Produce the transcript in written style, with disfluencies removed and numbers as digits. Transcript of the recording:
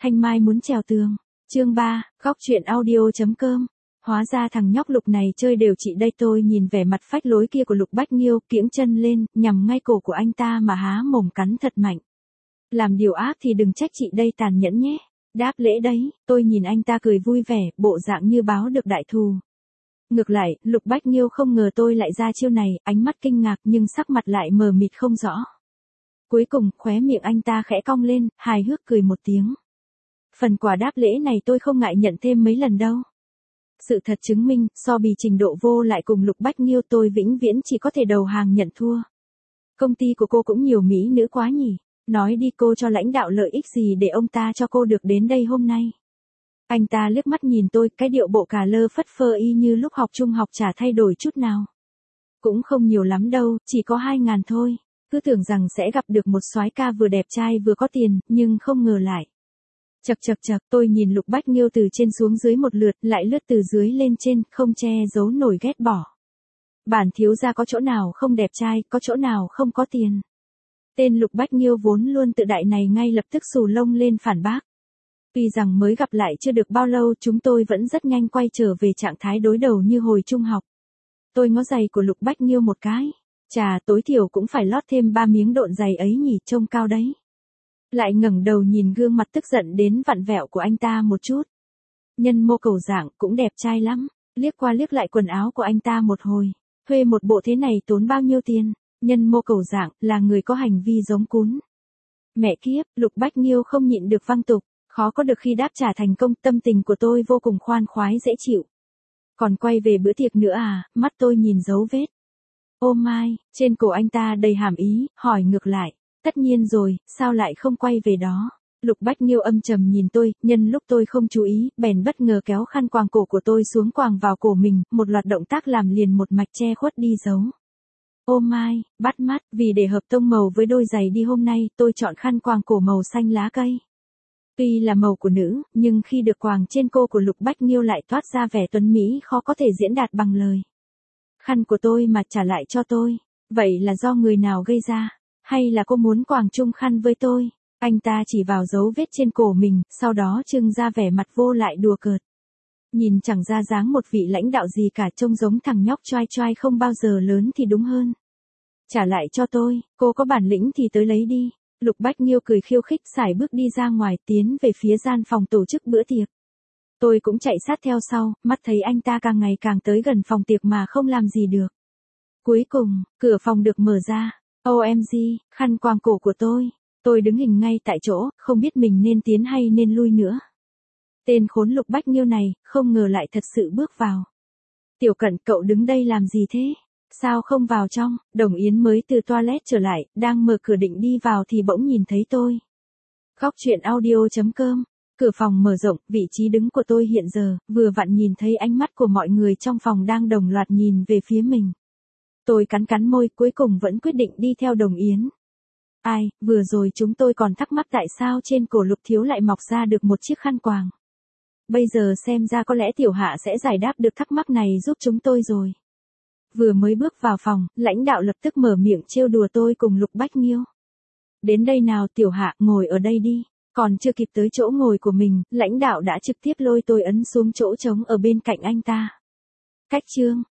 Thanh Mai muốn trèo tường. Chương 3, góc truyện audio.com. Hóa ra thằng nhóc Lục này chơi đều chị đây. Tôi nhìn vẻ mặt phách lối kia của Lục Bách Nghiêu, kiễng chân lên, nhằm ngay cổ của anh ta mà há mồm cắn thật mạnh. Làm điều ác thì đừng trách chị đây tàn nhẫn nhé. Đáp lễ đấy. Tôi nhìn anh ta cười vui vẻ, bộ dạng như báo được đại thù. Ngược lại, Lục Bách Nghiêu không ngờ tôi lại ra chiêu này, ánh mắt kinh ngạc nhưng sắc mặt lại mờ mịt không rõ. Cuối cùng, khóe miệng anh ta khẽ cong lên, hài hước cười một tiếng. Phần quà đáp lễ này tôi không ngại nhận thêm mấy lần đâu. Sự thật chứng minh, so bì trình độ vô lại cùng Lục Bách Nghiêu tôi vĩnh viễn chỉ có thể đầu hàng nhận thua. Công ty của cô cũng nhiều mỹ nữ quá nhỉ. Nói đi, cô cho lãnh đạo lợi ích gì để ông ta cho cô được đến đây hôm nay. Anh ta liếc mắt nhìn tôi, cái điệu bộ cà lơ phất phơ y như lúc học trung học chả thay đổi chút nào. Cũng không nhiều lắm đâu, chỉ có 2.000 thôi. Cứ tưởng rằng sẽ gặp được một soái ca vừa đẹp trai vừa có tiền, nhưng không ngờ lại. Chậc, tôi nhìn Lục Bách Nghiêu từ trên xuống dưới một lượt, lại lướt từ dưới lên trên, không che giấu nổi ghét bỏ. Bản thiếu gia có chỗ nào không đẹp trai, có chỗ nào không có tiền. Tên Lục Bách Nghiêu vốn luôn tự đại này ngay lập tức xù lông lên phản bác. Tuy rằng mới gặp lại chưa được bao lâu, chúng tôi vẫn rất nhanh quay trở về trạng thái đối đầu như hồi trung học. Tôi ngó giày của Lục Bách Nghiêu một cái. Chà, tối thiểu cũng phải lót thêm 3 miếng độn giày ấy nhỉ, trông cao đấy. Lại ngẩng đầu nhìn gương mặt tức giận đến vặn vẹo của anh ta một chút. Nhân mô cầu dạng cũng đẹp trai lắm. Liếc qua liếc lại quần áo của anh ta một hồi. Thuê một bộ thế này tốn bao nhiêu tiền? Nhân mô cầu dạng là người có hành vi giống cún. Mẹ kiếp, Lục Bách Nghiêu không nhịn được văng tục. Khó có được khi đáp trả thành công, tâm tình của tôi vô cùng khoan khoái dễ chịu. Còn quay về bữa tiệc nữa à? Mắt tôi nhìn dấu vết. Ô mai, trên cổ anh ta đầy hàm ý, hỏi ngược lại. Tất nhiên rồi, sao lại không quay về đó? Lục Bách Nghiêu âm trầm nhìn tôi, nhân lúc tôi không chú ý, bèn bất ngờ kéo khăn quàng cổ của tôi xuống quàng vào cổ mình, một loạt động tác làm liền một mạch che khuất đi dấu. Ô mai, bắt mắt, vì để hợp tông màu với đôi giày đi hôm nay, tôi chọn khăn quàng cổ màu xanh lá cây. Tuy là màu của nữ, nhưng khi được quàng trên cô của Lục Bách Nghiêu lại toát ra vẻ tuấn mỹ khó có thể diễn đạt bằng lời. Khăn của tôi mà trả lại cho tôi, vậy là do người nào gây ra? Hay là cô muốn quàng chung khăn với tôi? Anh ta chỉ vào dấu vết trên cổ mình, sau đó trưng ra vẻ mặt vô lại đùa cợt. Nhìn chẳng ra dáng một vị lãnh đạo gì cả, trông giống thằng nhóc choai choai không bao giờ lớn thì đúng hơn. Trả lại cho tôi, cô có bản lĩnh thì tới lấy đi. Lục Bách Nghiêu cười khiêu khích, sải bước đi ra ngoài, tiến về phía gian phòng tổ chức bữa tiệc. Tôi cũng chạy sát theo sau, mắt thấy anh ta càng ngày càng tới gần phòng tiệc mà không làm gì được. Cuối cùng, cửa phòng được mở ra. OMG, khăn quàng cổ của tôi. Tôi đứng hình ngay tại chỗ, không biết mình nên tiến hay nên lui nữa. Tên khốn Lục Bách Nghiêu này, không ngờ lại thật sự bước vào. Tiểu Cận, cậu đứng đây làm gì thế? Sao không vào trong? Đồng Yến mới từ toilet trở lại, đang mở cửa định đi vào thì bỗng nhìn thấy tôi. Góc truyện audio.com. Cửa phòng mở rộng, vị trí đứng của tôi hiện giờ, vừa vặn nhìn thấy ánh mắt của mọi người trong phòng đang đồng loạt nhìn về phía mình. Tôi cắn môi, cuối cùng vẫn quyết định đi theo Đồng Yến. Ai, vừa rồi chúng tôi còn thắc mắc tại sao trên cổ Lục thiếu lại mọc ra được một chiếc khăn quàng. Bây giờ xem ra có lẽ tiểu hạ sẽ giải đáp được thắc mắc này giúp chúng tôi rồi. Vừa mới bước vào phòng, lãnh đạo lập tức mở miệng trêu đùa tôi cùng Lục Bách Nghiêu. Đến đây nào tiểu hạ, ngồi ở đây đi. Còn chưa kịp tới chỗ ngồi của mình, lãnh đạo đã trực tiếp lôi tôi ấn xuống chỗ trống ở bên cạnh anh ta. Cách chương,